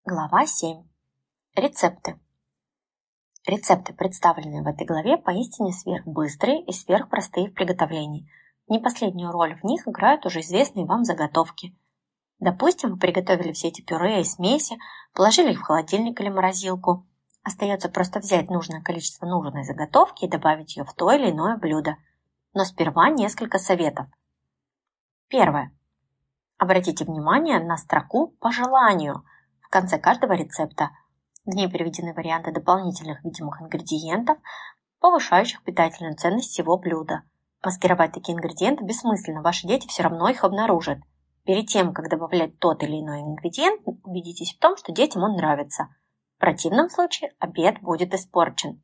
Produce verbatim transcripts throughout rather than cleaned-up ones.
Глава семь. Рецепты. Рецепты, представленные в этой главе, поистине сверхбыстрые и сверхпростые в приготовлении. Не последнюю роль в них играют уже известные вам заготовки. Допустим, вы приготовили все эти пюре и смеси, положили их в холодильник или морозилку. Остается просто взять нужное количество нужной заготовки и добавить ее в то или иное блюдо. Но сперва несколько советов. Первое. Обратите внимание на строку «По желанию» в конце каждого рецепта. В ней приведены варианты дополнительных видимых ингредиентов, повышающих питательную ценность всего блюда. Маскировать такие ингредиенты бессмысленно, ваши дети все равно их обнаружат. Перед тем, как добавлять тот или иной ингредиент, убедитесь в том, что детям он нравится. В противном случае обед будет испорчен.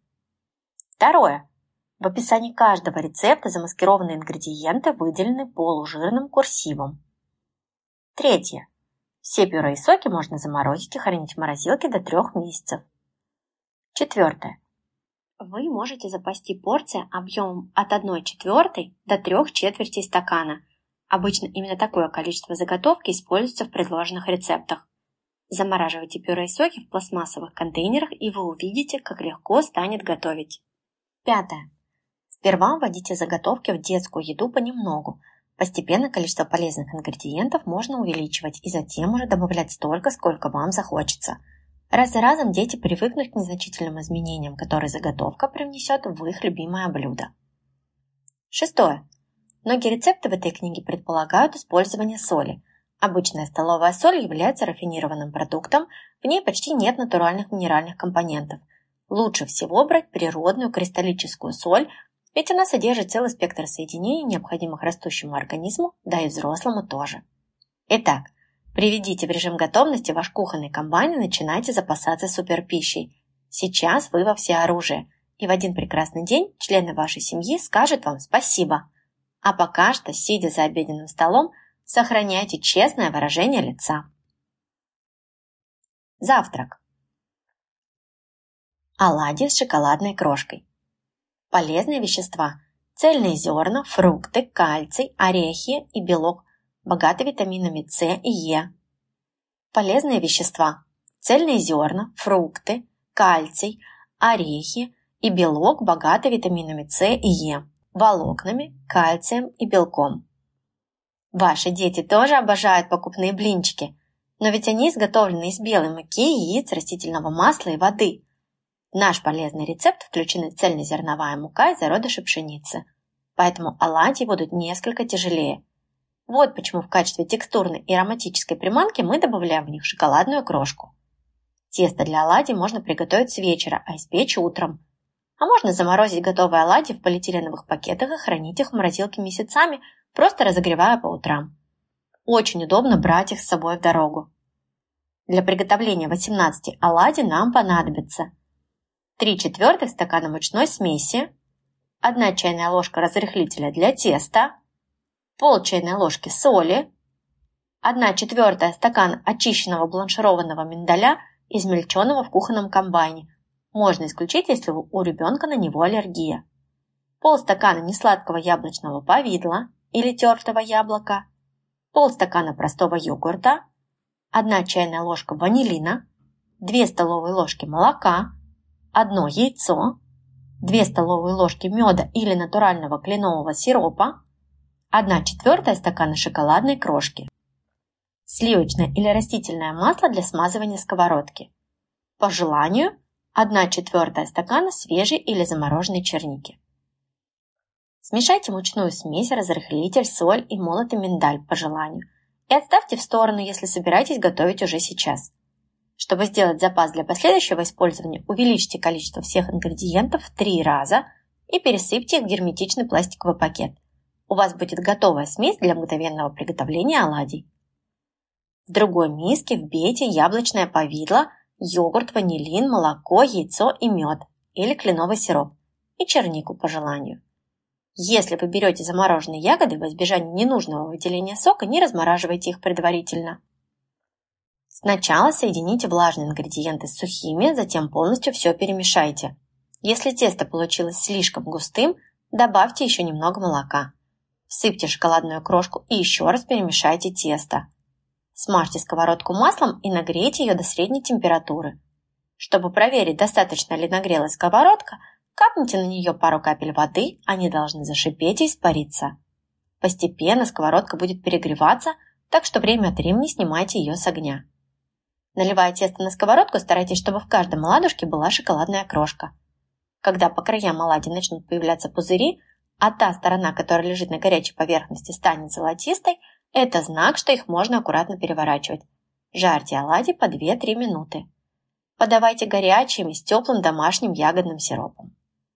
Второе. В описании каждого рецепта замаскированные ингредиенты выделены полужирным курсивом. Третье. Все пюре и соки можно заморозить и хранить в морозилке до трех месяцев. Четвертое. Вы можете запасти порции объемом от одной четвертой до трех четвертей стакана. Обычно именно такое количество заготовки используется в предложенных рецептах. Замораживайте пюре и соки в пластмассовых контейнерах, и вы увидите, как легко станет готовить. Пятое. Сперва вводите заготовки в детскую еду понемногу. Постепенно количество полезных ингредиентов можно увеличивать и затем уже добавлять столько, сколько вам захочется. Раз за разом дети привыкнут к незначительным изменениям, которые заготовка привнесет в их любимое блюдо. Шестое. Многие рецепты в этой книге предполагают использование соли. Обычная столовая соль является рафинированным продуктом, в ней почти нет натуральных минеральных компонентов. Лучше всего брать природную кристаллическую соль, ведь она содержит целый спектр соединений, необходимых растущему организму, да и взрослому тоже. Итак, приведите в режим готовности ваш кухонный комбайн и начинайте запасаться суперпищей. Сейчас вы во всеоружии, и в один прекрасный день члены вашей семьи скажут вам спасибо. А пока что, сидя за обеденным столом, сохраняйте честное выражение лица. Завтрак. Оладьи с шоколадной крошкой. Полезные вещества: цельные зерна, фрукты, кальций, орехи и белок, богаты витаминами С и Е. Полезные вещества: цельные зерна, фрукты, кальций, орехи и белок, богаты витаминами С и Е, волокнами, кальцием и белком. Ваши дети тоже обожают покупные блинчики, но ведь они изготовлены из белой муки, яиц, растительного масла и воды. В наш полезный рецепт включены цельнозерновая мука и зародыши пшеницы, поэтому оладьи будут несколько тяжелее. Вот почему в качестве текстурной и ароматической приманки мы добавляем в них шоколадную крошку. Тесто для оладий можно приготовить с вечера, а испечь утром. А можно заморозить готовые оладьи в полиэтиленовых пакетах и хранить их в морозилке месяцами, просто разогревая по утрам. Очень удобно брать их с собой в дорогу. Для приготовления восемнадцати оладий нам понадобится три четвертых стакана мучной смеси, одна чайная ложка разрыхлителя для теста, пол чайной ложки соли, одна четвертая стакана очищенного бланшированного миндаля, измельченного в кухонном комбайне. Можно исключить, если у ребенка на него аллергия. Полстакана несладкого яблочного повидла или тертого яблока, полстакана простого йогурта, одна чайная ложка ванилина, две столовые ложки молока, одно яйцо, две столовые ложки меда или натурального кленового сиропа, одна четвертая стакана шоколадной крошки, сливочное или растительное масло для смазывания сковородки. По желанию, одна четвертая стакана свежей или замороженной черники. Смешайте мучную смесь, разрыхлитель, соль и молотый миндаль по желанию и отставьте в сторону, если собираетесь готовить уже сейчас. Чтобы сделать запас для последующего использования, увеличьте количество всех ингредиентов в три раза и пересыпьте их в герметичный пластиковый пакет. У вас будет готовая смесь для мгновенного приготовления оладий. В другой миске вбейте яблочное повидло, йогурт, ванилин, молоко, яйцо и мед или кленовый сироп и чернику по желанию. Если вы берете замороженные ягоды, во избежание ненужного выделения сока, не размораживайте их предварительно. Сначала соедините влажные ингредиенты с сухими, затем полностью все перемешайте. Если тесто получилось слишком густым, добавьте еще немного молока. Всыпьте шоколадную крошку и еще раз перемешайте тесто. Смажьте сковородку маслом и нагрейте ее до средней температуры. Чтобы проверить, достаточно ли нагрелась сковородка, капните на нее пару капель воды, они должны зашипеть и испариться. Постепенно сковородка будет перегреваться, так что время от времени снимайте ее с огня. Наливая тесто на сковородку, старайтесь, чтобы в каждом оладушке была шоколадная крошка. Когда по краям оладий начнут появляться пузыри, а та сторона, которая лежит на горячей поверхности, станет золотистой, это знак, что их можно аккуратно переворачивать. Жарьте оладьи по две-три минуты. Подавайте горячими с теплым домашним ягодным сиропом.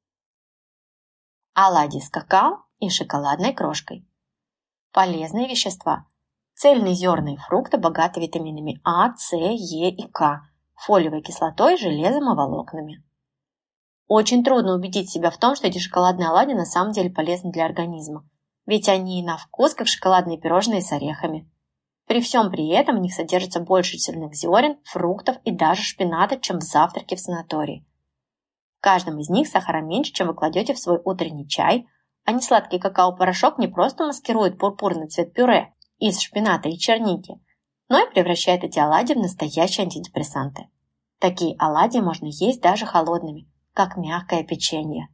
Оладьи с какао и шоколадной крошкой. Полезные вещества. Цельные зерна и фрукты богаты витаминами А, С, Е и К, фолиевой кислотой, железом и волокнами. Очень трудно убедить себя в том, что эти шоколадные оладьи на самом деле полезны для организма, ведь они и на вкус как шоколадные пирожные с орехами. При всем при этом в них содержится больше цельных зерен, фруктов и даже шпината, чем в завтраке в санатории. В каждом из них сахара меньше, чем вы кладете в свой утренний чай, а несладкий какао-порошок не просто маскирует пурпурный цвет пюре из шпината и черники, но и превращает эти оладьи в настоящие антидепрессанты. Такие оладьи можно есть даже холодными, как мягкое печенье.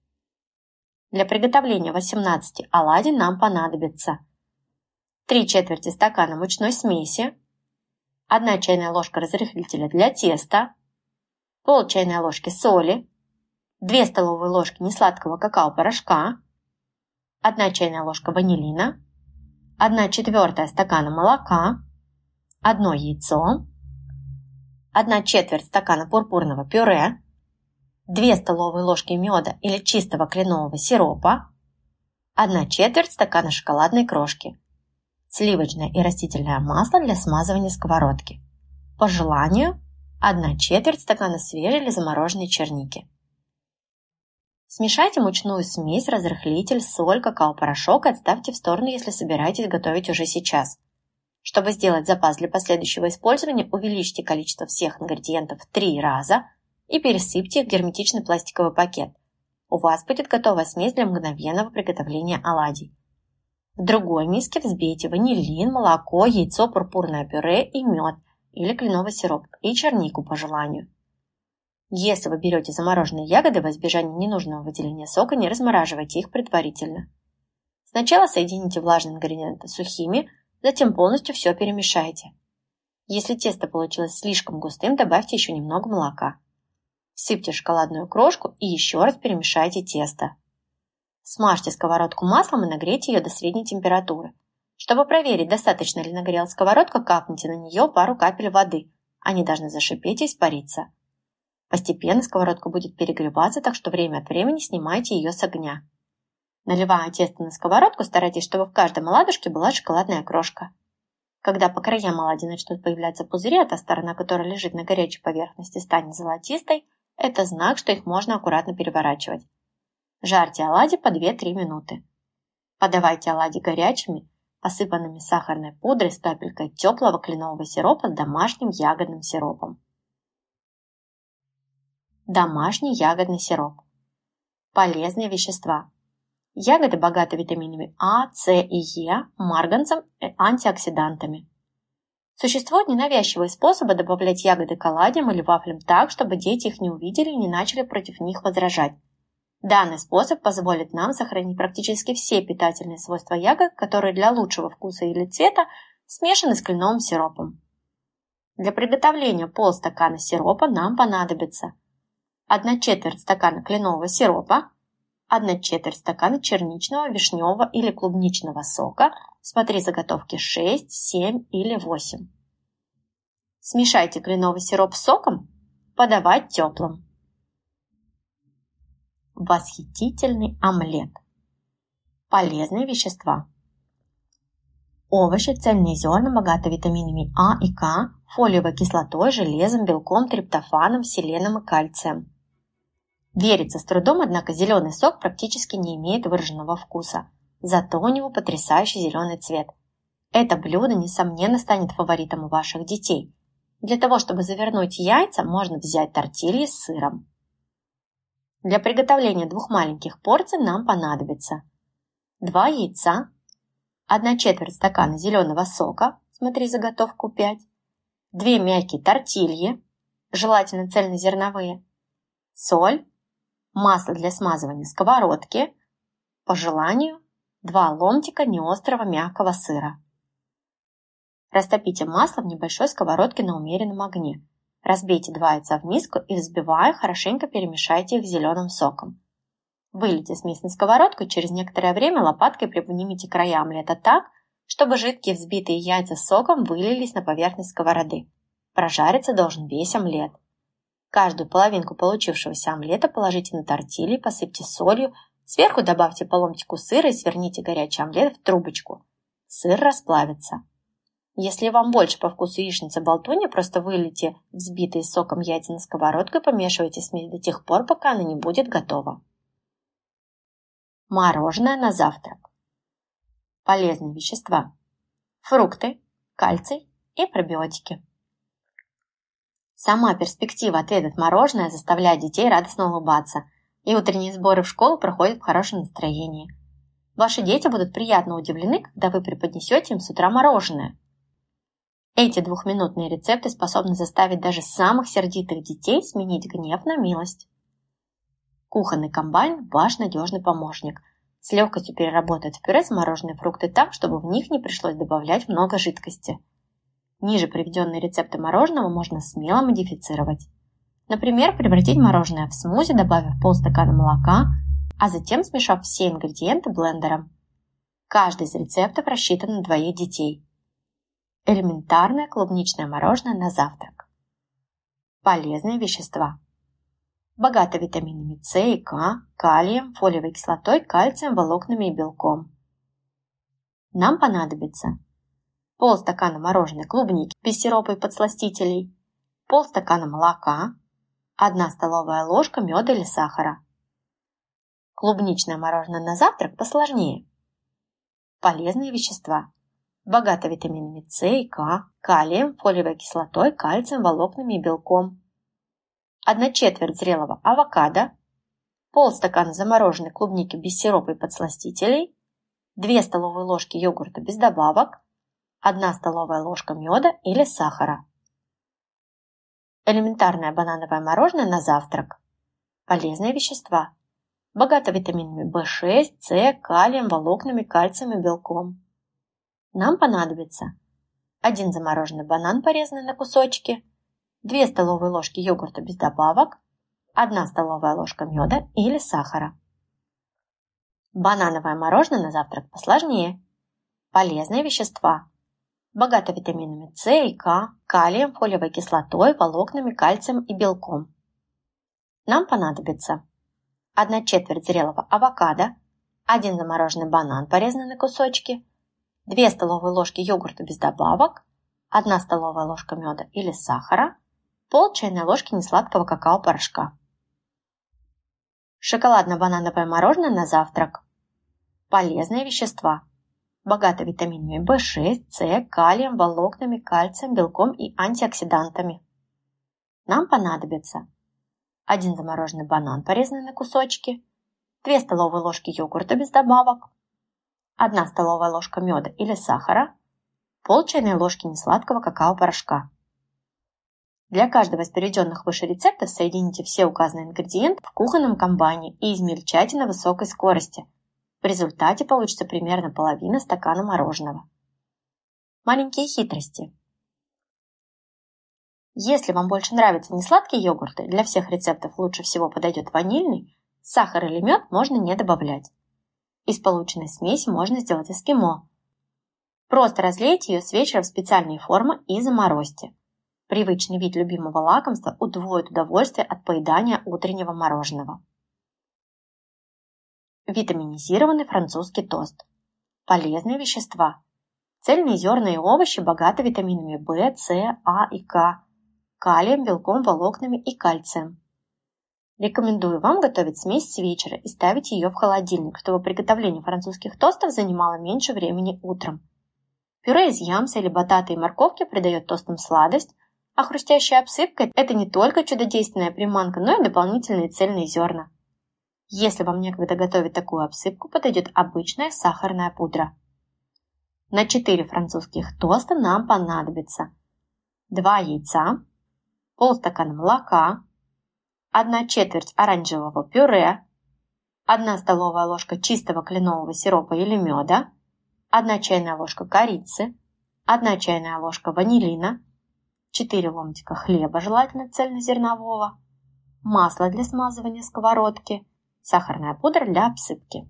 Для приготовления восемнадцати оладий нам понадобится три четверти стакана мучной смеси, одна чайная ложка разрыхлителя для теста, пол чайной ложки соли, две столовые ложки несладкого какао-порошка, одна чайная ложка ванилина, одна четвертая стакана молока, одно яйцо, одна четверть стакана пурпурного пюре, две столовые ложки меда или чистого кленового сиропа, одна четверть стакана шоколадной крошки, сливочное и растительное масло для смазывания сковородки. По желанию, одна четверть стакана свежей или замороженной черники. Смешайте мучную смесь, разрыхлитель, соль, какао-порошок и отставьте в сторону, если собираетесь готовить уже сейчас. Чтобы сделать запас для последующего использования, увеличьте количество всех ингредиентов в три раза и пересыпьте их в герметичный пластиковый пакет. У вас будет готовая смесь для мгновенного приготовления оладий. В другой миске взбейте ванилин, молоко, яйцо, пурпурное пюре и мед или кленовый сироп и чернику по желанию. Если вы берете замороженные ягоды, во избежание ненужного выделения сока, не размораживайте их предварительно. Сначала соедините влажные ингредиенты с сухими, затем полностью все перемешайте. Если тесто получилось слишком густым, добавьте еще немного молока. Всыпьте шоколадную крошку и еще раз перемешайте тесто. Смажьте сковородку маслом и нагрейте ее до средней температуры. Чтобы проверить, достаточно ли нагрелась сковородка, капните на нее пару капель воды. Они должны зашипеть и испариться. Постепенно сковородка будет перегреваться, так что время от времени снимайте ее с огня. Наливая тесто на сковородку, старайтесь, чтобы в каждом оладушке была шоколадная крошка. Когда по краям оладий начнут появляться пузыри, а та сторона, которая лежит на горячей поверхности, станет золотистой, это знак, что их можно аккуратно переворачивать. Жарьте оладьи по две-три минуты. Подавайте оладьи горячими, посыпанными сахарной пудрой с капелькой теплого кленового сиропа с домашним ягодным сиропом. Домашний ягодный сироп. Полезные вещества. Ягоды богаты витаминами А, С и Е, марганцем и антиоксидантами. Существуют ненавязчивые способы добавлять ягоды к оладьям или вафлям так, чтобы дети их не увидели и не начали против них возражать. Данный способ позволит нам сохранить практически все питательные свойства ягод, которые для лучшего вкуса или цвета смешаны с кленовым сиропом. Для приготовления полстакана сиропа нам понадобится одна четверть стакана кленового сиропа, одна четверть стакана черничного, вишневого или клубничного сока, смотри заготовки шесть, семь или восемь. Смешайте кленовый сироп с соком, подавать теплым. Восхитительный омлет. Полезные вещества. Овощи, цельные зерна богаты витаминами А и К, фолиевой кислотой, железом, белком, триптофаном, селеном и кальцием. Верится с трудом, однако зеленый сок практически не имеет выраженного вкуса, зато у него потрясающий зеленый цвет. Это блюдо, несомненно, станет фаворитом у ваших детей. Для того, чтобы завернуть яйца, можно взять тортильи с сыром. Для приготовления двух маленьких порций нам понадобится два яйца, одна четверть стакана зеленого сока, смотри заготовку пять, две мягкие тортильи, желательно цельнозерновые, соль, масло для смазывания сковородки, по желанию два ломтика неострого мягкого сыра. Растопите масло в небольшой сковородке на умеренном огне. Разбейте два яйца в миску и, взбивая, хорошенько перемешайте их с зеленым соком. Вылейте смесь на сковородку и через некоторое время лопаткой приподнимите края омлета так, чтобы жидкие взбитые яйца с соком вылились на поверхность сковороды. Прожариться должен весь омлет. Каждую половинку получившегося омлета положите на тортильи, посыпьте солью, сверху добавьте по ломтику сыра и сверните горячий омлет в трубочку. Сыр расплавится. Если вам больше по вкусу яичница-болтунья, просто вылейте взбитые соком яйца на сковородку и помешивайте смесь до тех пор, пока она не будет готова. Мороженое на завтрак. Полезные вещества. Фрукты, кальций и пробиотики. Сама перспектива отведать мороженое заставляет детей радостно улыбаться, и утренние сборы в школу проходят в хорошем настроении. Ваши дети будут приятно удивлены, когда вы преподнесете им с утра мороженое. Эти двухминутные рецепты способны заставить даже самых сердитых детей сменить гнев на милость. Кухонный комбайн – ваш надежный помощник. С легкостью переработает в пюре замороженные фрукты так, чтобы в них не пришлось добавлять много жидкости. Ниже приведенные рецепты мороженого можно смело модифицировать. Например, превратить мороженое в смузи, добавив полстакана молока, а затем смешав все ингредиенты блендером. Каждый из рецептов рассчитан на двоих детей. Элементарное клубничное мороженое на завтрак. Полезные вещества. Богато витаминами С и К, калием, фолиевой кислотой, кальцием, волокнами и белком. Нам понадобится полстакана мороженой клубники без сиропа и подсластителей, полстакана молока, одна столовая ложка меда или сахара. Клубничное мороженое на завтрак посложнее. Полезные вещества. Богато витаминами С и К, калием, фолиевой кислотой, кальцием, волокнами и белком. Одна четверть зрелого авокадо, полстакана замороженной клубники без сиропа и подсластителей, две столовые ложки йогурта без добавок, одна столовая ложка меда или сахара. Элементарное банановое мороженое на завтрак. Полезные вещества. Богато витаминами В шесть, С, калием, волокнами, кальцием и белком. Нам понадобится один замороженный банан, порезанный на кусочки, две столовые ложки йогурта без добавок, одна столовая ложка меда или сахара. Банановое мороженое на завтрак посложнее. Полезные вещества. Богато витаминами С и К, калием, фолиевой кислотой, волокнами, кальцием и белком. Нам понадобится одна четверть зрелого авокадо, один замороженный банан, порезанный на кусочки, две столовые ложки йогурта без добавок, одна столовая ложка меда или сахара, пол чайной ложки несладкого какао-порошка. Шоколадно-банановое мороженое на завтрак. Полезные вещества. Богато витаминами В шесть, С, калием, волокнами, кальцием, белком и антиоксидантами. Нам понадобится один замороженный банан, порезанный на кусочки, две столовые ложки йогурта без добавок, одна столовая ложка меда или сахара, пол чайной ложки несладкого какао-порошка. Для каждого из переведенных выше рецептов соедините все указанные ингредиенты в кухонном комбайне и измельчайте на высокой скорости. В результате получится примерно половина стакана мороженого. Маленькие хитрости. Если вам больше нравятся несладкие йогурты, для всех рецептов лучше всего подойдет ванильный, сахар или мед можно не добавлять. Из полученной смеси можно сделать эскимо. Просто разлейте ее с вечера в специальные формы и заморозьте. Привычный вид любимого лакомства удвоит удовольствие от поедания утреннего мороженого. Витаминизированный французский тост. Полезные вещества. Цельные зерна и овощи богаты витаминами В, С, А и К, калием, белком, волокнами и кальцием. Рекомендую вам готовить смесь с вечера и ставить ее в холодильник, чтобы приготовление французских тостов занимало меньше времени утром. Пюре из ямса или батата и морковки придает тостам сладость, а хрустящая обсыпка – это не только чудодейственная приманка, но и дополнительные цельные зерна. Если вам некогда готовить такую обсыпку, подойдет обычная сахарная пудра. На четыре французских тоста нам понадобится два яйца, полстакана молока, одна четверть оранжевого пюре, одна столовая ложка чистого кленового сиропа или меда, одна чайная ложка корицы, одна чайная ложка ванилина, четыре ломтика хлеба, желательно цельнозернового, масло для смазывания сковородки, сахарная пудра для обсыпки.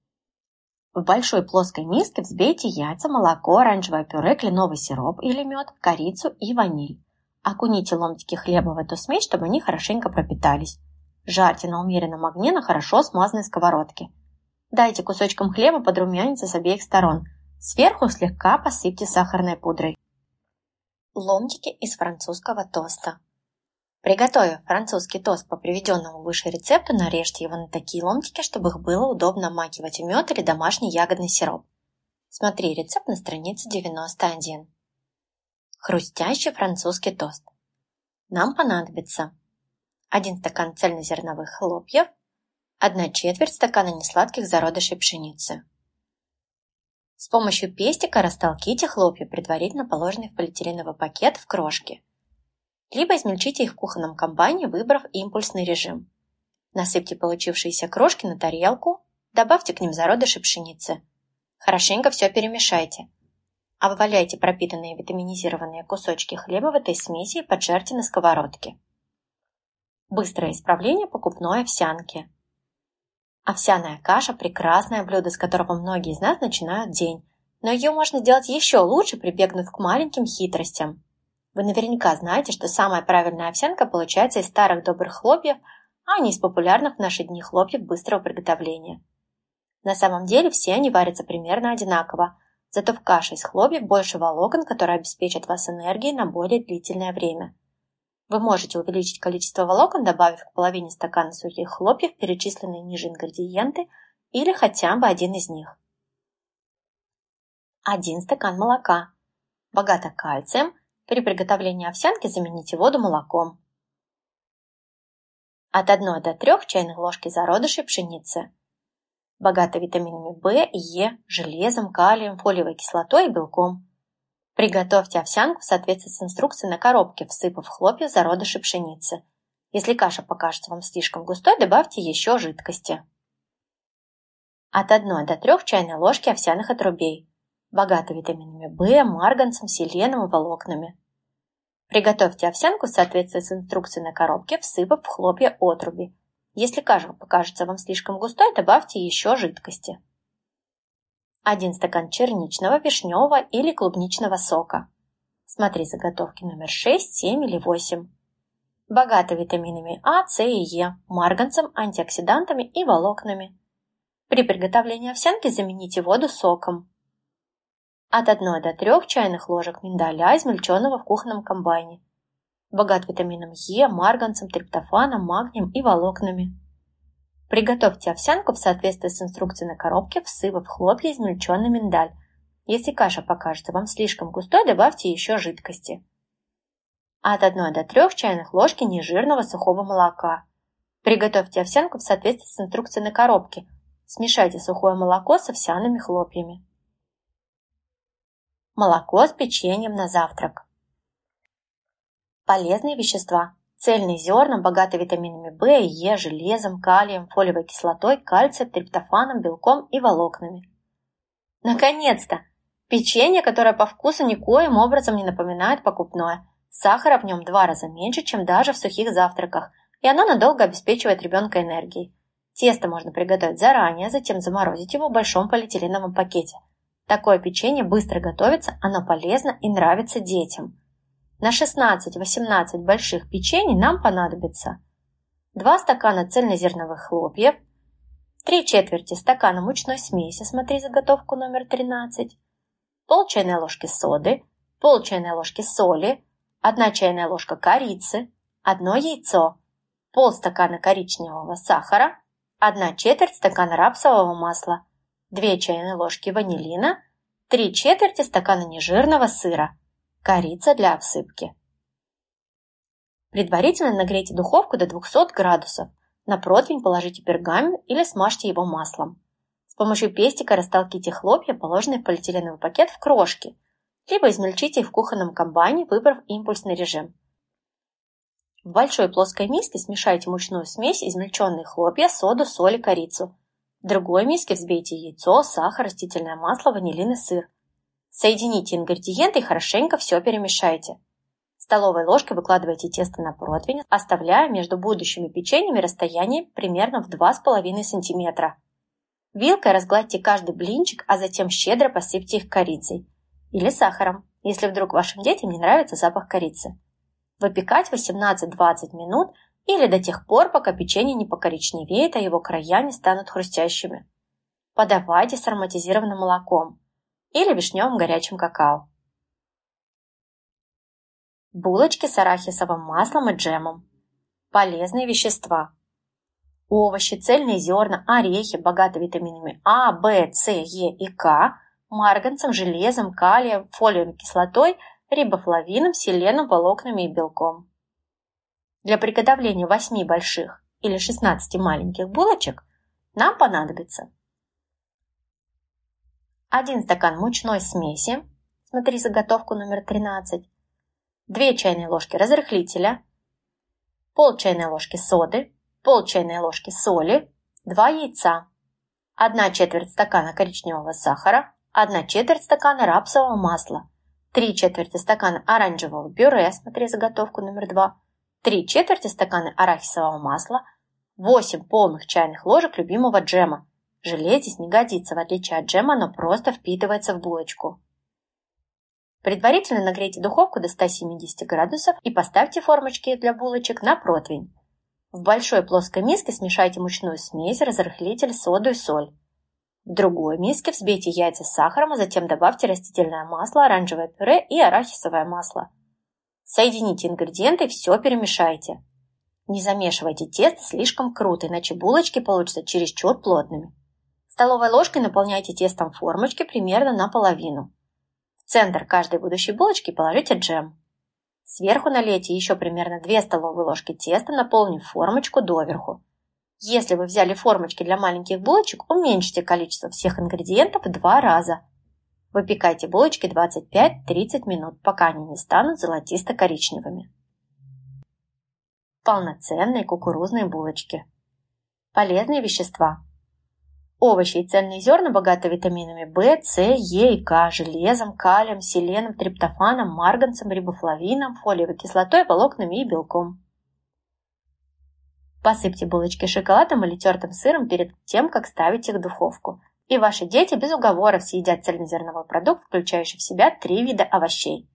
В большой плоской миске взбейте яйца, молоко, оранжевое пюре, кленовый сироп или мед, корицу и ваниль. Окуните ломтики хлеба в эту смесь, чтобы они хорошенько пропитались. Жарьте на умеренном огне на хорошо смазанной сковородке. Дайте кусочкам хлеба подрумяниться с обеих сторон. Сверху слегка посыпьте сахарной пудрой. Ломтики из французского тоста. Приготовив французский тост по приведенному выше рецепту, нарежьте его на такие ломтики, чтобы их было удобно обмакивать в мед или домашний ягодный сироп. Смотри рецепт на странице девяносто один. Хрустящий французский тост. Нам понадобится один стакан цельнозерновых хлопьев, одна четверть стакана несладких зародышей пшеницы. С помощью пестика растолките хлопья, предварительно положенные в полиэтиленовый пакет, в крошки. Либо измельчите их в кухонном комбайне, выбрав импульсный режим. Насыпьте получившиеся крошки на тарелку, добавьте к ним зародыши пшеницы. Хорошенько все перемешайте. Обваляйте пропитанные витаминизированные кусочки хлеба в этой смеси и поджарьте на сковородке. Быстрое исправление покупной овсянки. Овсяная каша – прекрасное блюдо, с которого многие из нас начинают день, но ее можно сделать еще лучше, прибегнув к маленьким хитростям. Вы наверняка знаете, что самая правильная овсянка получается из старых добрых хлопьев, а не из популярных в наши дни хлопьев быстрого приготовления. На самом деле все они варятся примерно одинаково, зато в каше из хлопьев больше волокон, которые обеспечат вас энергией на более длительное время. Вы можете увеличить количество волокон, добавив к половине стакана сухих хлопьев перечисленные ниже ингредиенты или хотя бы один из них. один стакан молока. Богато кальцием. При приготовлении овсянки замените воду молоком. От одной до трёх чайных ложки зародышей пшеницы. Богато витаминами В, Е, железом, калием, фолиевой кислотой и белком. Приготовьте овсянку в соответствии с инструкцией на коробке, всыпав в хлопья зародыши пшеницы. Если каша покажется вам слишком густой, добавьте еще жидкости. От одной до трёх чайной ложки овсяных отрубей. Богато витаминами В, марганцем, селеном и волокнами. Приготовьте овсянку в соответствии с инструкцией на коробке, всыпав в хлопья отруби. Если каша покажется вам слишком густой, добавьте еще жидкости. один стакан черничного, вишневого или клубничного сока. Смотри заготовки номер шесть, семь или восемь. Богато витаминами А, С и Е, марганцем, антиоксидантами и волокнами. При приготовлении овсянки замените воду соком. От одной до трёх чайных ложек миндаля, измельченного в кухонном комбайне. Богат витамином Е, марганцем, триптофаном, магнием и волокнами. Приготовьте овсянку в соответствии с инструкцией на коробке, всыпав в хлопья измельченный миндаль. Если каша покажется вам слишком густой, добавьте еще жидкости. От одной до трёх чайных ложки нежирного сухого молока. Приготовьте овсянку в соответствии с инструкцией на коробке. Смешайте сухое молоко с овсяными хлопьями. Молоко с печеньем на завтрак. Полезные вещества. Цельные зерна, богаты витаминами В и Е, железом, калием, фолиевой кислотой, кальцием, триптофаном, белком и волокнами. Наконец-то! Печенье, которое по вкусу никоим образом не напоминает покупное. Сахара в нем в два раза меньше, чем даже в сухих завтраках, и оно надолго обеспечивает ребенка энергией. Тесто можно приготовить заранее, затем заморозить его в большом полиэтиленовом пакете. Такое печенье быстро готовится, оно полезно и нравится детям. На шестнадцать-восемнадцать больших печений нам понадобится два стакана цельнозерновых хлопьев, три четверти стакана мучной смеси, смотри заготовку номер тринадцать, пол чайной ложки соды, пол чайной ложки соли, одна чайная ложка корицы, одно яйцо, пол стакана коричневого сахара, одна четверть стакана рапсового масла, две чайные ложки ванилина, три четверти стакана нежирного сыра, корица для обсыпки. Предварительно нагрейте духовку до двухсот градусов. На противень положите пергамент или смажьте его маслом. С помощью пестика растолките хлопья, положенные в полиэтиленовый пакет, в крошки, либо измельчите их в кухонном комбайне, выбрав импульсный режим. В большой плоской миске смешайте мучную смесь, измельченные хлопья, соду, соль и корицу. В другой миске взбейте яйцо, сахар, растительное масло, ванилин и сыр. Соедините ингредиенты и хорошенько все перемешайте. Столовой ложкой выкладывайте тесто на противень, оставляя между будущими печеньями расстояние примерно в два с половиной сантиметра. Вилкой разгладьте каждый блинчик, а затем щедро посыпьте их корицей или сахаром, если вдруг вашим детям не нравится запах корицы. Выпекать восемнадцать-двадцать минут или до тех пор, пока печенье не покоричневеет, а его края не станут хрустящими. Подавайте с ароматизированным молоком или вишневым горячим какао. Булочки с арахисовым маслом и джемом. Полезные вещества. Овощи, цельные зерна, орехи, богаты витаминами А, В, С, Е и К, марганцем, железом, калием, фолиевой кислотой, рибофлавином, селеном, волокнами и белком. Для приготовления восьми больших или шестнадцати маленьких булочек нам понадобится один стакан мучной смеси, смотри заготовку номер тринадцать, две чайные ложки разрыхлителя, пол чайной ложки соды, пол чайной ложки соли, два яйца, одна четверть стакана коричневого сахара, одна четверть стакана рапсового масла, три четверти стакана оранжевого пюре, смотри заготовку номер два, три четверти стакана арахисового масла, восемь полных чайных ложек любимого джема. Желе здесь не годится, в отличие от джема, оно просто впитывается в булочку. Предварительно нагрейте духовку до ста семидесяти градусов и поставьте формочки для булочек на противень. В большой плоской миске смешайте мучную смесь, разрыхлитель, соду и соль. В другой миске взбейте яйца с сахаром, а затем добавьте растительное масло, оранжевое пюре и арахисовое масло. Соедините ингредиенты и все перемешайте. Не замешивайте тесто слишком круто, иначе булочки получатся чересчур плотными. Столовой ложкой наполняйте тестом формочки примерно наполовину. В центр каждой будущей булочки положите джем. Сверху налейте еще примерно две столовые ложки теста, наполнив формочку доверху. Если вы взяли формочки для маленьких булочек, уменьшите количество всех ингредиентов в два раза. Выпекайте булочки двадцать пять-тридцать минут, пока они не станут золотисто-коричневыми. Полноценные кукурузные булочки. Полезные вещества. Овощи и цельные зерна богаты витаминами В, С, Е и К, железом, калием, селеном, триптофаном, марганцем, рибофлавином, фолиевой кислотой, волокнами и белком. Посыпьте булочки шоколадом или тертым сыром перед тем, как ставить их в духовку. И ваши дети без уговоров съедят цельнозерновой продукт, включающий в себя три вида овощей.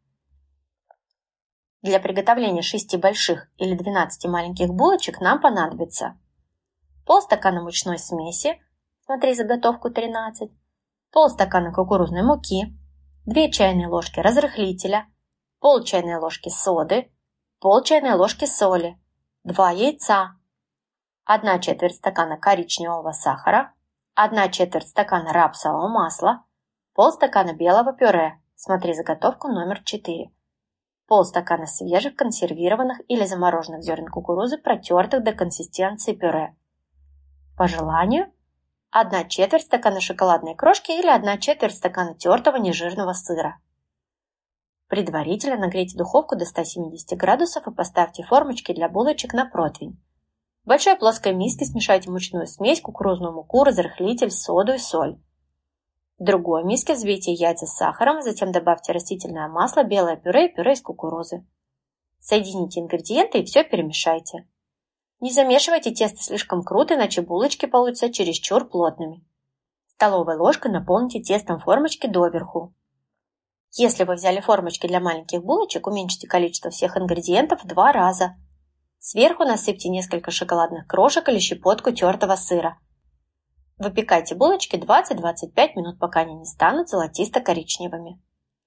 Для приготовления шести больших или двенадцати маленьких булочек нам понадобится полстакана мучной смеси, смотри заготовку тринадцать, полстакана кукурузной муки, две чайные ложки разрыхлителя, пол чайной ложки соды, пол чайной ложки соли, два яйца, одна четверть стакана коричневого сахара, одна четверть стакана рапсового масла, полстакана белого пюре, смотри заготовку номер четыре, полстакана свежих консервированных или замороженных зерен кукурузы, протертых до консистенции пюре. По желанию, одна четверть стакана шоколадной крошки или одна четверть стакана тертого нежирного сыра. Предварительно нагрейте духовку до ста семидесяти градусов и поставьте формочки для булочек на противень. В большой плоской миске смешайте мучную смесь, кукурузную муку, разрыхлитель, соду и соль. В другой миске взбейте яйца с сахаром, затем добавьте растительное масло, белое пюре и пюре из кукурузы. Соедините ингредиенты и все перемешайте. Не замешивайте тесто слишком круто, иначе булочки получатся чересчур плотными. Столовой ложкой наполните тестом формочки доверху. Если вы взяли формочки для маленьких булочек, уменьшите количество всех ингредиентов в два раза. Сверху насыпьте несколько шоколадных крошек или щепотку тертого сыра. Выпекайте булочки двадцать-двадцать пять минут, пока они не станут золотисто-коричневыми.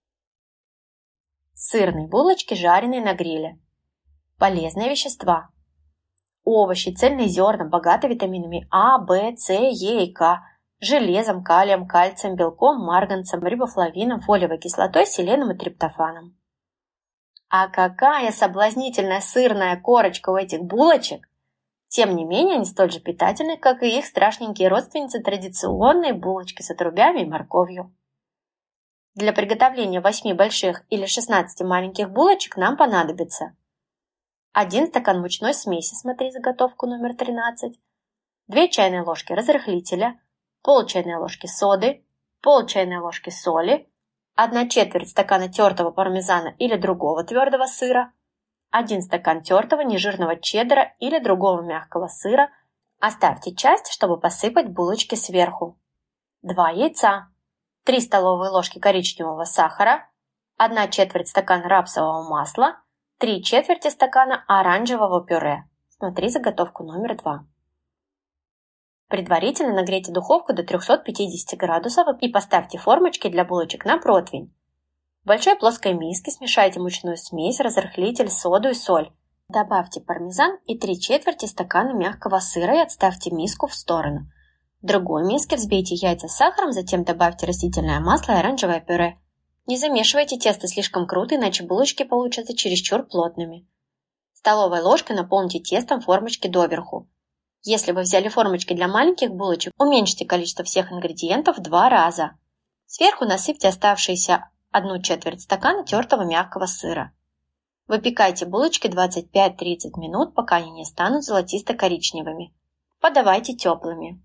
Сырные булочки, жареные на гриле. Полезные вещества. Овощи, цельные зерна, богаты витаминами А, В, С, Е и К, железом, калием, кальцием, белком, марганцем, рибофлавином, фолиевой кислотой, селеном и триптофаном. А какая соблазнительная сырная корочка у этих булочек! Тем не менее, они столь же питательны, как и их страшненькие родственницы традиционные булочки с отрубями и морковью. Для приготовления восьми больших или шестнадцати маленьких булочек нам понадобится один стакан мучной смеси, смотри заготовку номер тринадцать, две чайные ложки разрыхлителя, пол чайной ложки соды, пол чайной ложки соли, одна четверть стакана тертого пармезана или другого твердого сыра, один стакан тертого нежирного чеддера или другого мягкого сыра. Оставьте часть, чтобы посыпать булочки сверху. два яйца, три столовые ложки коричневого сахара, одна четверть стакана рапсового масла, три четверти стакана оранжевого пюре. Смотри заготовку номер два. Предварительно нагрейте духовку до трёхсот пятидесяти градусов и поставьте формочки для булочек на противень. В большой плоской миске смешайте мучную смесь, разрыхлитель, соду и соль. Добавьте пармезан и три четверти стакана мягкого сыра и отставьте миску в сторону. В другой миске взбейте яйца с сахаром, затем добавьте растительное масло и оранжевое пюре. Не замешивайте тесто слишком круто, иначе булочки получатся чересчур плотными. Столовой ложкой наполните тестом формочки доверху. Если вы взяли формочки для маленьких булочек, уменьшите количество всех ингредиентов в два раза. Сверху насыпьте оставшиеся одну четверть стакана тертого мягкого сыра. Выпекайте булочки двадцать пять-тридцать минут, пока они не станут золотисто-коричневыми. Подавайте теплыми.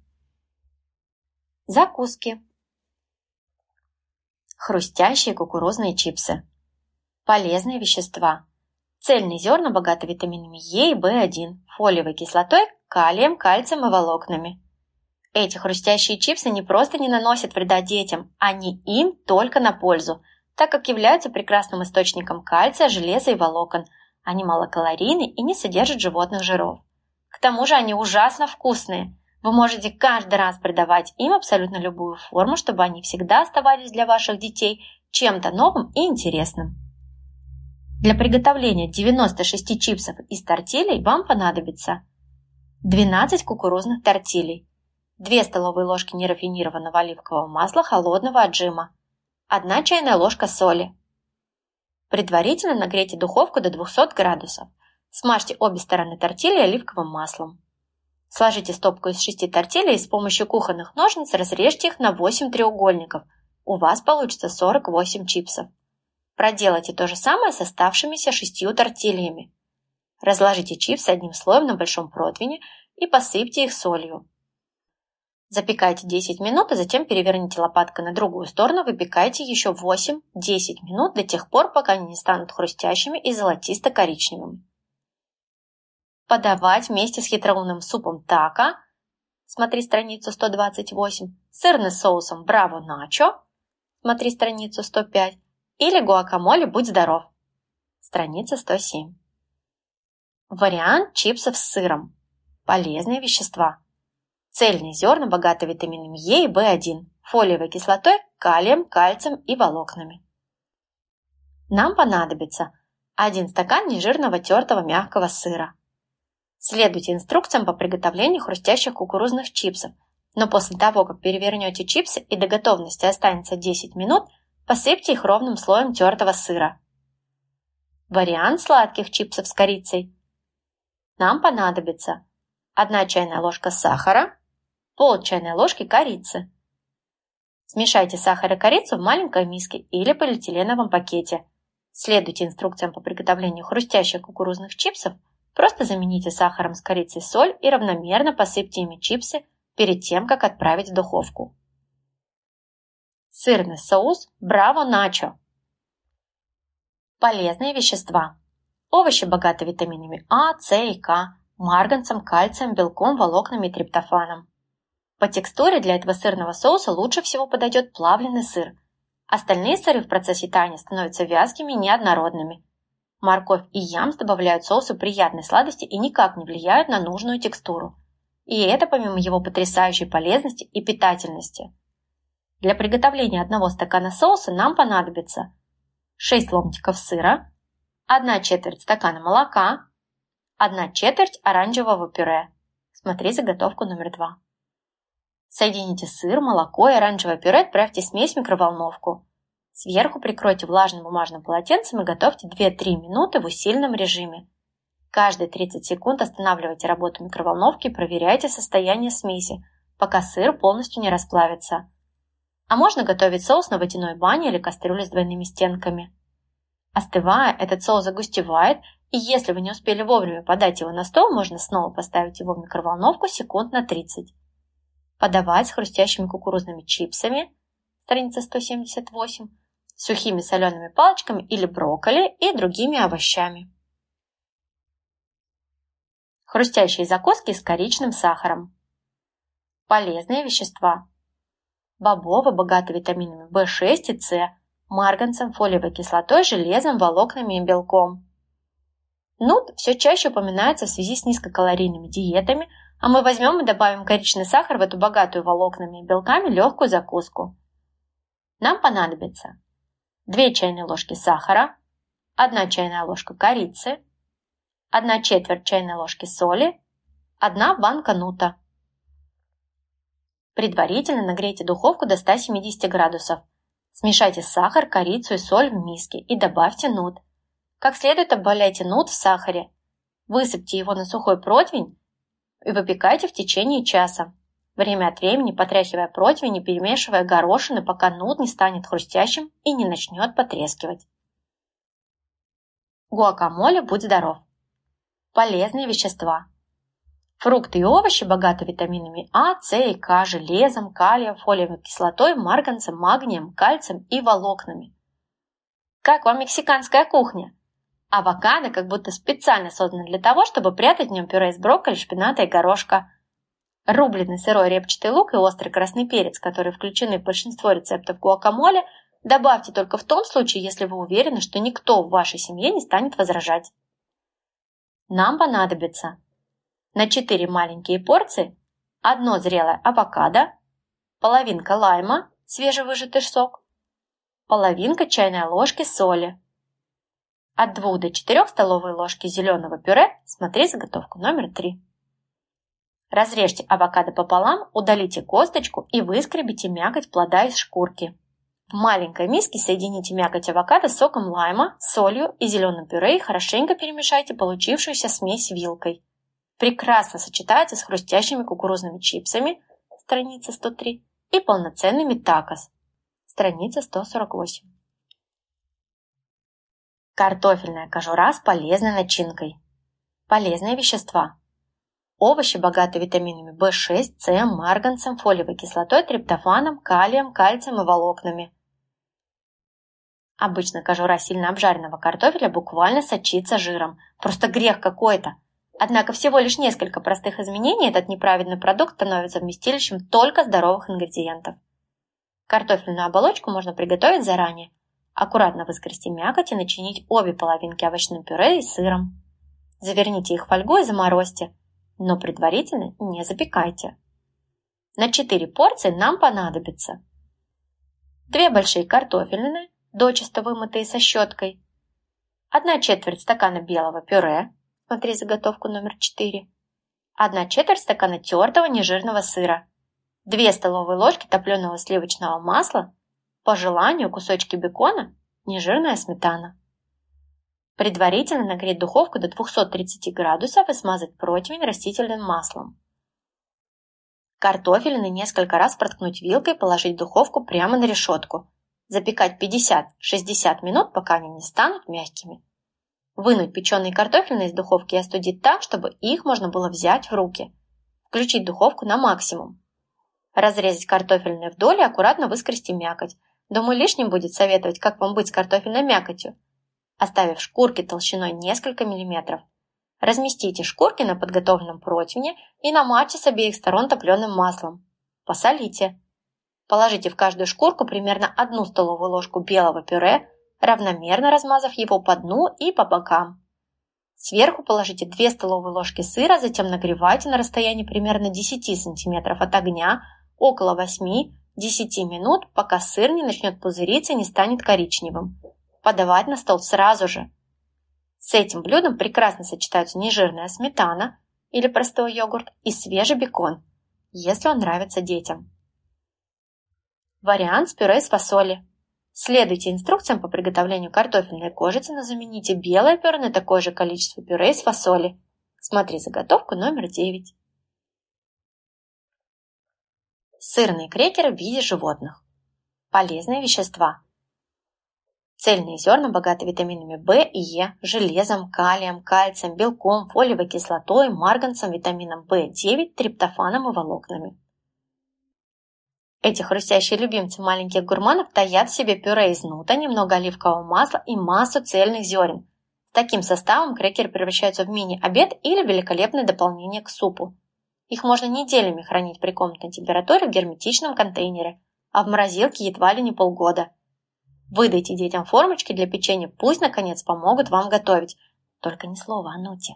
Закуски. Хрустящие кукурузные чипсы. Полезные вещества. Цельные зерна богаты витаминами Е и В один, фолиевой кислотой, калием, кальцием и волокнами. Эти хрустящие чипсы не просто не наносят вреда детям, они им только на пользу, так как являются прекрасным источником кальция, железа и волокон. Они малокалорийны и не содержат животных жиров. К тому же они ужасно вкусные. Вы можете каждый раз придавать им абсолютно любую форму, чтобы они всегда оставались для ваших детей чем-то новым и интересным. Для приготовления девяноста шести чипсов из тортилей вам понадобится двенадцать кукурузных тортилей, две столовые ложки нерафинированного оливкового масла холодного отжима, одна чайная ложка соли. Предварительно нагрейте духовку до двухсот градусов. Смажьте обе стороны тортили оливковым маслом. Сложите стопку из шести тортилей и с помощью кухонных ножниц разрежьте их на восемь треугольников. У вас получится сорок восемь чипсов. Проделайте то же самое с оставшимися шестью тортильями. Разложите чипсы одним слоем на большом противне и посыпьте их солью. Запекайте десять минут, а затем переверните лопаткой на другую сторону, выпекайте еще восемь-десять минут до тех пор, пока они не станут хрустящими и золотисто-коричневыми. Подавать вместе с хитроумным супом тако, смотри страницу сто двадцать восемь, сырным соусом браво начо, смотри страницу сто пять, или гуакамоле «Будь здоров», страница сто семь. Вариант чипсов с сыром. Полезные вещества. Цельные зерна богаты витаминами Е и В один, фолиевой кислотой, калием, кальцием и волокнами. Нам понадобится один стакан нежирного тертого мягкого сыра. Следуйте инструкциям по приготовлению хрустящих кукурузных чипсов, но после того, как перевернете чипсы и до готовности останется десять минут, посыпьте их ровным слоем тертого сыра. Вариант сладких чипсов с корицей. Нам понадобится одна чайная ложка сахара, пол чайной ложки корицы. Смешайте сахар и корицу в маленькой миске или полиэтиленовом пакете. Следуйте инструкциям по приготовлению хрустящих кукурузных чипсов, просто замените сахаром с корицей соль и равномерно посыпьте ими чипсы перед тем, как отправить в духовку. Сырный соус браво начо. Полезные вещества. Овощи богаты витаминами А, С и К, марганцем, кальцием, белком, волокнами и триптофаном. По текстуре для этого сырного соуса лучше всего подойдет плавленый сыр. Остальные сыры в процессе таяния становятся вязкими и неоднородными. Морковь и ямс добавляют соусу приятной сладости и никак не влияют на нужную текстуру. И это помимо его потрясающей полезности и питательности. Для приготовления одного стакана соуса нам понадобится шесть ломтиков сыра, одна четверть стакана молока, одна четверть оранжевого пюре. Смотри заготовку номер два. Соедините сыр, молоко и оранжевое пюре, отправьте смесь в микроволновку. Сверху прикройте влажным бумажным полотенцем и готовьте две-три минуты в усиленном режиме. Каждые тридцать секунд останавливайте работу микроволновки и проверяйте состояние смеси, пока сыр полностью не расплавится. А можно готовить соус на водяной бане или кастрюле с двойными стенками. Остывая, этот соус загустевает, и если вы не успели вовремя подать его на стол, можно снова поставить его в микроволновку секунд на тридцать. Подавать с хрустящими кукурузными чипсами, страница сто семьдесят восемь, сухими солеными палочками или брокколи и другими овощами. Хрустящие закуски с коричным сахаром. Полезные вещества. Бобовые богаты витаминами В шесть и С, марганцем, фолиевой кислотой, железом, волокнами и белком. Нут все чаще упоминается в связи с низкокалорийными диетами, а мы возьмем и добавим коричный сахар в эту богатую волокнами и белками легкую закуску. Нам понадобится две чайные ложки сахара, одна чайная ложка корицы, одна четверть чайной ложки соли, одна банка нута. Предварительно нагрейте духовку до ста семидесяти градусов. Смешайте сахар, корицу и соль в миске и добавьте нут. Как следует обваляйте нут в сахаре. Высыпьте его на сухой противень и выпекайте в течение часа, время от времени потряхивая противень и перемешивая горошины, пока нут не станет хрустящим и не начнет потрескивать. Гуакамоле «Будь здоров». Полезные вещества. Фрукты и овощи богаты витаминами А, С и К, железом, калием, фолиевой кислотой, марганцем, магнием, кальцием и волокнами. Как вам мексиканская кухня? Авокадо как будто специально создано для того, чтобы прятать в нем пюре из брокколи, шпината и горошка. Рубленый сырой репчатый лук и острый красный перец, которые включены в большинство рецептов гуакамоле, добавьте только в том случае, если вы уверены, что никто в вашей семье не станет возражать. Нам понадобится на четыре маленькие порции одно зрелое авокадо, половинка лайма, свежевыжатый сок, половинка чайной ложки соли, от двух до четырёх столовых ложки зеленого пюре, смотри заготовку номер три. Разрежьте авокадо пополам, удалите косточку и выскребите мякоть плода из шкурки. В маленькой миске соедините мякоть авокадо с соком лайма, солью и зеленым пюре и хорошенько перемешайте получившуюся смесь вилкой. Прекрасно сочетается с хрустящими кукурузными чипсами, страница сто три, и полноценными такос, страница сто сорок восемь. Картофельная кожура с полезной начинкой. Полезные вещества. Овощи богаты витаминами В шесть, С, марганцем, фолиевой кислотой, триптофаном, калием, кальцием и волокнами. Обычно кожура сильно обжаренного картофеля буквально сочится жиром. Просто грех какой-то. Однако всего лишь несколько простых изменений этот неправильный продукт становится вместилищем только здоровых ингредиентов. Картофельную оболочку можно приготовить заранее. Аккуратно выскрести мякоть и начинить обе половинки овощным пюре и сыром. Заверните их в фольгу и заморозьте, но предварительно не запекайте. На четыре порции нам понадобится две большие картофелины, дочисто вымытые со щеткой, одна четверть стакана белого пюре, смотри заготовку номер четыре, одна четверть стакана тертого нежирного сыра, две столовые ложки топленого сливочного масла, по желанию кусочки бекона, нежирная сметана. Предварительно нагреть духовку до двухсот тридцати градусов и смазать противень растительным маслом. Картофелины несколько раз проткнуть вилкой и положить в духовку прямо на решетку. Запекать пятьдесят-шестьдесят минут, пока они не станут мягкими. Вынуть печеные картофелины из духовки и остудить так, чтобы их можно было взять в руки. Включить духовку на максимум. Разрезать картофельные вдоль и аккуратно выскрести мякоть. Думаю, лишним будет советовать, как вам быть с картофельной мякотью. Оставив шкурки толщиной несколько миллиметров. Разместите шкурки на подготовленном противне и намажьте с обеих сторон топленым маслом. Посолите. Положите в каждую шкурку примерно одну столовую ложку белого пюре, равномерно размазав его по дну и по бокам. Сверху положите две столовые ложки сыра, затем нагревайте на расстоянии примерно десяти сантиметров от огня, около восьми-десяти минут, пока сыр не начнет пузыриться и не станет коричневым. Подавать на стол сразу же. С этим блюдом прекрасно сочетаются нежирная сметана или простой йогурт и свежий бекон, если он нравится детям. Вариант с пюре из фасоли. Следуйте инструкциям по приготовлению картофельной кожицы, но замените белое пюре на такое же количество пюре из фасоли. Смотри заготовку номер девять. Сырные крекеры в виде животных. Полезные вещества. Цельные зерна богаты витаминами В и Е, железом, калием, кальцием, белком, фолиевой кислотой, марганцем, витамином В девять, триптофаном и волокнами. Эти хрустящие любимцы маленьких гурманов таят в себе пюре из нута, немного оливкового масла и массу цельных зерен. С таким составом крекеры превращаются в мини-обед или великолепное дополнение к супу. Их можно неделями хранить при комнатной температуре в герметичном контейнере, а в морозилке едва ли не полгода. Выдайте детям формочки для печенья, пусть наконец помогут вам готовить. Только ни слова о нуте.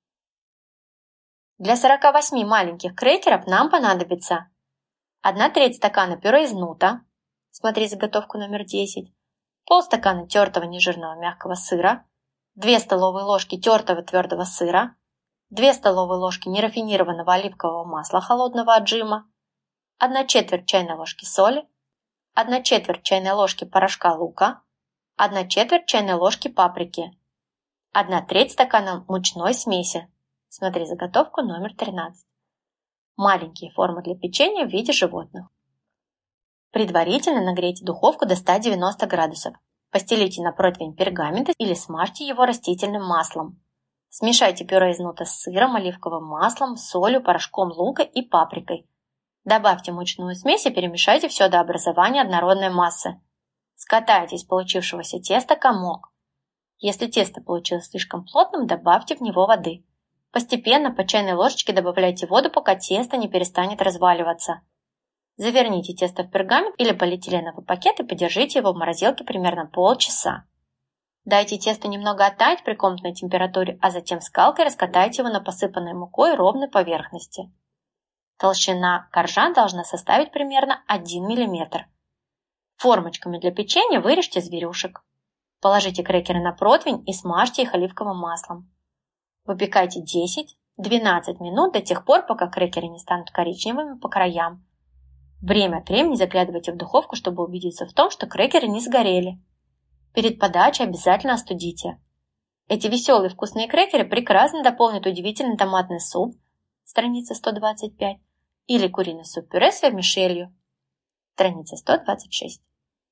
Для сорока восьми маленьких крекеров нам понадобится одна треть стакана пюре из нута, смотри заготовку номер десять, полстакана тертого нежирного мягкого сыра, две столовые ложки тертого твердого сыра, две столовые ложки нерафинированного оливкового масла холодного отжима, одна четверть чайной ложки соли, одна четверть чайной ложки порошка лука, одна четверть чайной ложки паприки, одна треть стакана мучной смеси, смотри заготовку номер тринадцать. Маленькие формы для печенья в виде животных. Предварительно нагрейте духовку до ста девяноста градусов. Постелите на противень пергамента или смажьте его растительным маслом. Смешайте пюре из нута с сыром, оливковым маслом, солью, порошком лука и паприкой. Добавьте мучную смесь и перемешайте все до образования однородной массы. Скатайте из получившегося теста комок. Если тесто получилось слишком плотным, добавьте в него воды. Постепенно по чайной ложечке добавляйте воду, пока тесто не перестанет разваливаться. Заверните тесто в пергамент или полиэтиленовый пакет и подержите его в морозилке примерно полчаса. Дайте тесту немного оттаять при комнатной температуре, а затем скалкой раскатайте его на посыпанной мукой ровной поверхности. Толщина коржа должна составить примерно один миллиметр. Формочками для печенья вырежьте зверюшек. Положите крекеры на противень и смажьте их оливковым маслом. Выпекайте десять-двенадцать минут до тех пор, пока крекеры не станут коричневыми по краям. Время от времени заглядывайте в духовку, чтобы убедиться в том, что крекеры не сгорели. Перед подачей обязательно остудите. Эти веселые вкусные крекеры прекрасно дополнят удивительный томатный суп, страница сто двадцать пять, или куриный суп-пюре с вермишелью, страница сто двадцать шесть.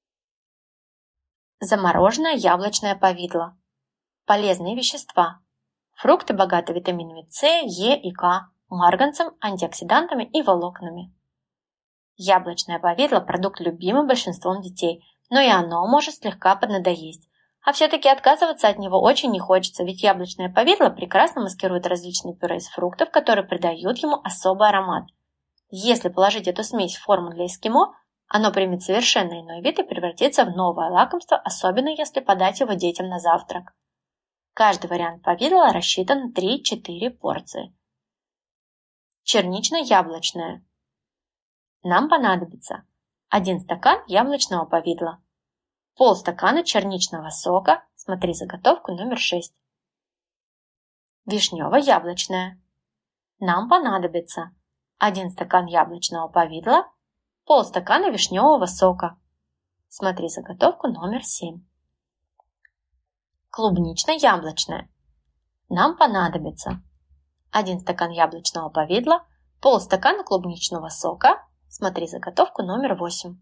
Замороженное яблочное повидло. Полезные вещества. Фрукты богаты витаминами С, Е и К, марганцем, антиоксидантами и волокнами. Яблочное повидло – продукт, любимый большинством детей, но и оно может слегка поднадоесть. А все-таки отказываться от него очень не хочется, ведь яблочное повидло прекрасно маскирует различные пюре из фруктов, которые придают ему особый аромат. Если положить эту смесь в форму для эскимо, оно примет совершенно иной вид и превратится в новое лакомство, особенно если подать его детям на завтрак. Каждый вариант повидла рассчитан на три-четыре порции. Чернично-яблочное. Нам понадобится один стакан яблочного повидла, полстакана черничного сока, смотри заготовку номер шесть. Вишнево-яблочное. Нам понадобится один стакан яблочного повидла, полстакана вишневого сока, смотри заготовку номер семь. Клубнично-яблочное. Нам понадобится один стакан яблочного повидла, полстакана клубничного сока, смотри заготовку номер восемь.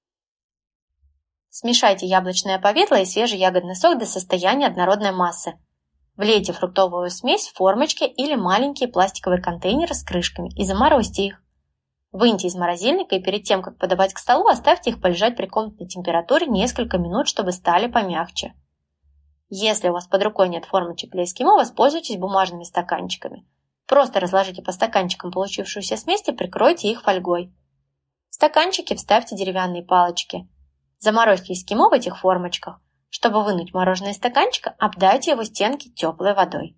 Смешайте яблочное повидло и свежий ягодный сок до состояния однородной массы. Влейте фруктовую смесь в формочки или маленькие пластиковые контейнеры с крышками и заморозьте их. Выньте из морозильника и перед тем, как подавать к столу, оставьте их полежать при комнатной температуре несколько минут, чтобы стали помягче. Если у вас под рукой нет формочек для эскимо, воспользуйтесь бумажными стаканчиками. Просто разложите по стаканчикам получившуюся смесь и прикройте их фольгой. В стаканчики вставьте деревянные палочки. Заморозьте эскимо в этих формочках. Чтобы вынуть мороженое из стаканчика, обдайте его стенки теплой водой.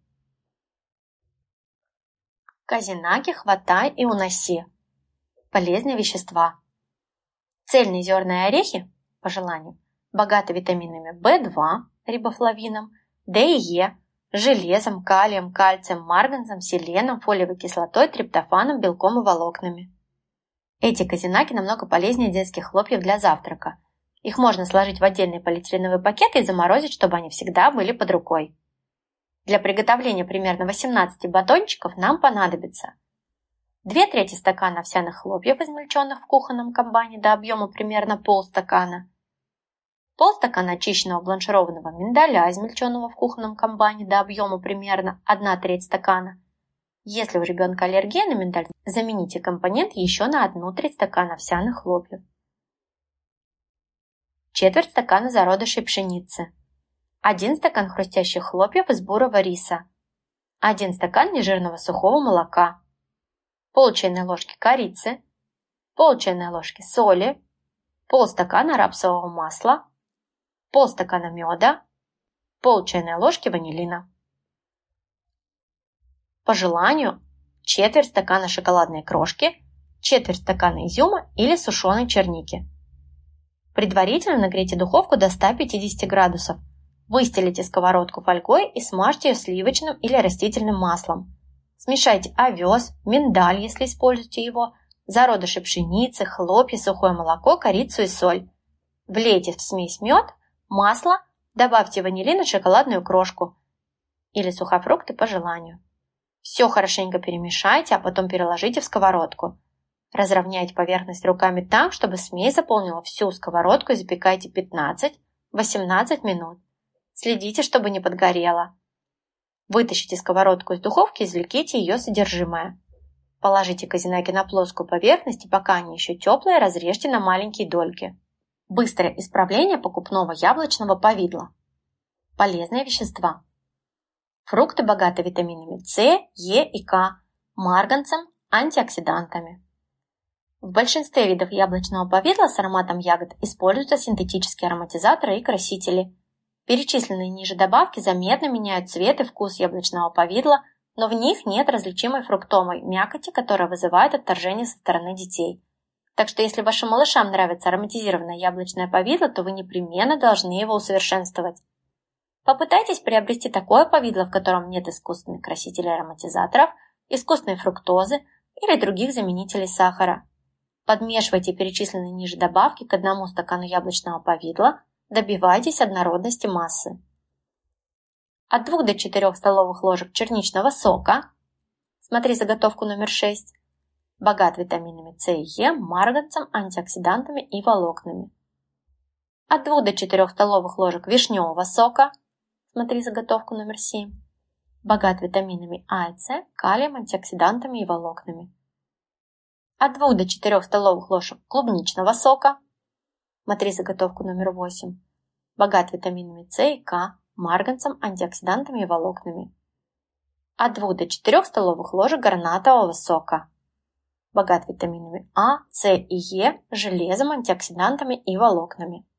Козинаки хватай и уноси. Полезные вещества. Цельные зерна и орехи, по желанию, богаты витаминами В два, рибофлавином, Д и Е, железом, калием, кальцием, марганцем, селеном, фолиевой кислотой, триптофаном, белком и волокнами. Эти козинаки намного полезнее детских хлопьев для завтрака. Их можно сложить в отдельные полиэтиленовые пакеты и заморозить, чтобы они всегда были под рукой. Для приготовления примерно восемнадцати батончиков нам понадобится две трети стакана овсяных хлопьев, измельченных в кухонном комбайне до объема примерно полстакана, полстакана очищенного бланшированного миндаля, измельченного в кухонном комбайне до объема примерно одна треть стакана. Если у ребенка аллергия на миндаль, замените компонент еще на одну треть стакана овсяных хлопьев. Четверть стакана зародышей пшеницы, один стакан хрустящих хлопьев из бурого риса, один стакан нежирного сухого молока, пол чайной ложки корицы, пол чайной ложки соли, полстакана рапсового масла, полстакана меда, пол чайной ложки ванилина. По желанию четверть стакана шоколадной крошки, четверть стакана изюма или сушеной черники. Предварительно нагрейте духовку до ста пятидесяти градусов. Выстелите сковородку фольгой и смажьте ее сливочным или растительным маслом. Смешайте овес, миндаль, если используете его, зародыши пшеницы, хлопья, сухое молоко, корицу и соль. Влейте в смесь мед, масло, добавьте ванилин и шоколадную крошку или сухофрукты по желанию. Все хорошенько перемешайте, а потом переложите в сковородку. Разровняйте поверхность руками так, чтобы смесь заполнила всю сковородку и запекайте пятнадцать-восемнадцать минут. Следите, чтобы не подгорело. Вытащите сковородку из духовки и извлеките ее содержимое. Положите козинаки на плоскую поверхность и пока они еще теплые, разрежьте на маленькие дольки. Быстрое исправление покупного яблочного повидла. Полезные вещества. Фрукты богаты витаминами С, Е и К, марганцем, антиоксидантами. В большинстве видов яблочного повидла с ароматом ягод используются синтетические ароматизаторы и красители. Перечисленные ниже добавки заметно меняют цвет и вкус яблочного повидла, но в них нет различимой фруктовой мякоти, которая вызывает отторжение со стороны детей. Так что если вашим малышам нравится ароматизированное яблочное повидло, то вы непременно должны его усовершенствовать. Попытайтесь приобрести такое повидло, в котором нет искусственных красителей ароматизаторов, искусственной фруктозы или других заменителей сахара. Подмешивайте перечисленные ниже добавки к одному стакану яблочного повидла, добивайтесь однородности массы. От двух до четырёх столовых ложек черничного сока, смотри заготовку номер шесть, богат витаминами С и Е, марганцем, антиоксидантами и волокнами. От двух до четырёх столовых ложек вишневого сока, смотри заготовку номер семь, богат витаминами А и С, калием, антиоксидантами и волокнами. От двух до четырёх столовых ложек клубничного сока, смотри заготовку номер восемь, богат витаминами С и К, марганцем, антиоксидантами и волокнами. От двух до четырёх столовых ложек гранатового сока, богат витаминами А, С и Е, железом, антиоксидантами и волокнами.